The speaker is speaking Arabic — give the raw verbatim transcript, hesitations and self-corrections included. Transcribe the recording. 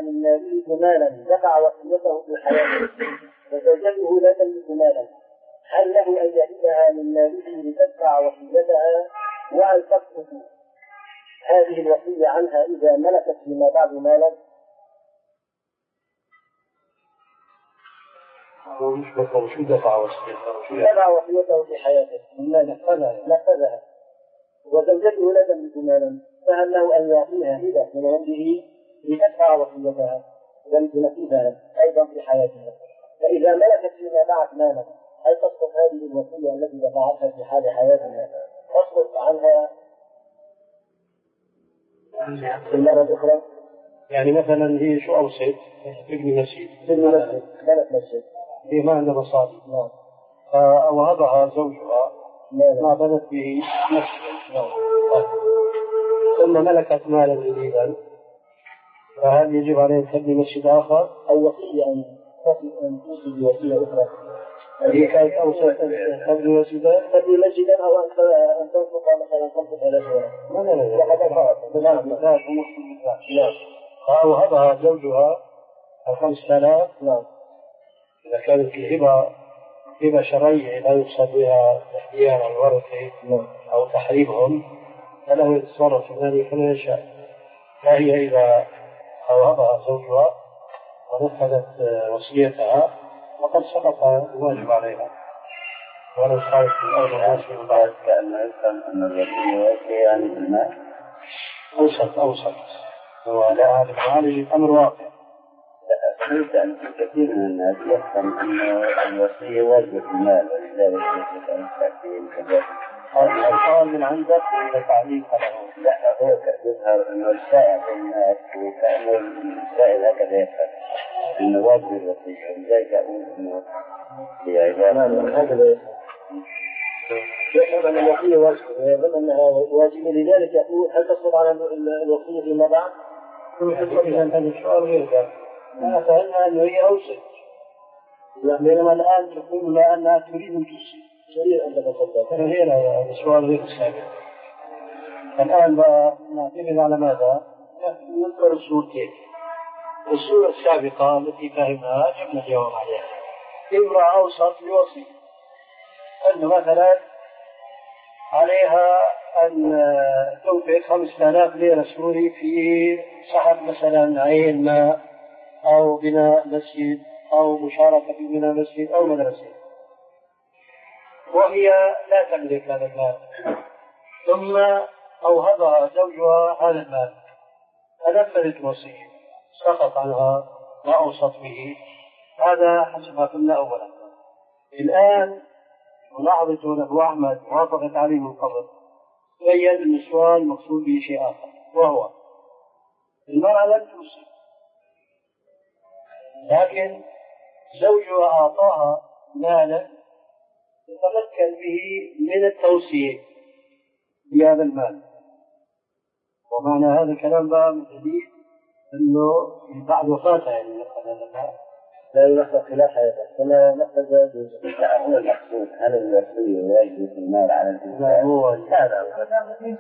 من ماله مالا دفع وصيته في حياته وزوجته لا تملك مالا، هل له أن يهبها من ماله لتدفع وصيتها؟ وهل تسقط هذه الوصية عنها إذا ملكت فيما بعد مالا؟ مش مثلا شو دفع وصيته؟ دفع وصيته في حياته مما نفذها وزوجته لا تملك مالا، فهل له أن يعطيها هبة من عنده لتدفع وصيتها ولتنفذها أيضا في حياتها؟ فإذا ملكت فيما بعد مالا هل تسقط هذه الوصية التي دفعتها في حال حياتها تسقط عنها في المرة الأخرى؟ يعني مثلا هي شو أوصيت؟ تبني مسجد تبني مسجد كانت مسجد هي ما عندها مصاري نعم فوهبها زوجها ما بنت به مسجدا نعم ثم ملكت مالا جديدا، فهل يجب عليه أن تبني مسجد آخر أو وصية أن توصي بوصية أخرى؟ هي كانت أوصيت تبني مسجدا تبني مسجدا أو أن تنفق مثلا خمسة آلاف دولار. لا لا لا لا مثال لا فأوهبها زوجها الخمسة آلاف. نعم إذا كانت الهبة هبة شرعية لا يقصد بها احتيال الورثة أو تحريمهم فله يتصرف في ذلك كما يشاء. فهي إذا أوهبها زوجها ونفذت وصيتها فقد سقط الواجب عليها ولو صارت في الأول الناس من بعد كأنه يفهم أن الوصية يعني بالمال أوسط أوسط ولا هذا المعالج الأمر واقع. فهمت أن كثير من الناس يفهم أن الوصية واجبة المال ولذلك يجب أن تأتي كذلك. هذا السؤال من عندك إذا تعليق له. لا هو يظهر أنه الشائع بين الناس وكأنه السائل هكذا يفهم أنه واجب الوصية ولذلك أقول أنه هي عبارة هكذا يفهم أن الوصية واجبة ويظن أنها واجبة لذلك يقول هل تسقط على الوصية فيما بعد؟ إذا هذا السؤال غير ذلك أنا فهمنا أنه هي أوسط بينما الآن تقول لا أنها تريد أن توصي تريد أن تتصدق فهي هذا السؤال غير السابق. الآن بقى نعتمد على ماذا؟ نذكر الصورتين. الصورة السابقة التي فهمناها جبنا الجواب عليها. امرأة أوسط لوصي أنه مثلا عليها أن تنفق خمسة آلاف ليرة سوري في سحب مثلا عين ماء أو بناء مسجد أو مشاركة في بناء مسجد أو مدرسة وهي لا تملك هذا المال ثم أوهبها زوجها هذا المال فنفذت وصية سقط عنها ما أوصت به. هذا حسب ما قلنا أولا. الآن ملاحظة أبو أحمد وافقت عليه من قبل بين أن السؤال مقصود به شيء آخر وهو المرأة لم توصي لكن زوجها أعطاها مالا يتمكن به من التوصية بهذا المال. ومعنى هذا الكلام بقى من جديد أنه بعد وفاتها يعني نفذ هذا المال لا ينفذ خلال حياته كما نفذ هو المقصود هل الوصية واجب المال على الإنسان؟ هو هذا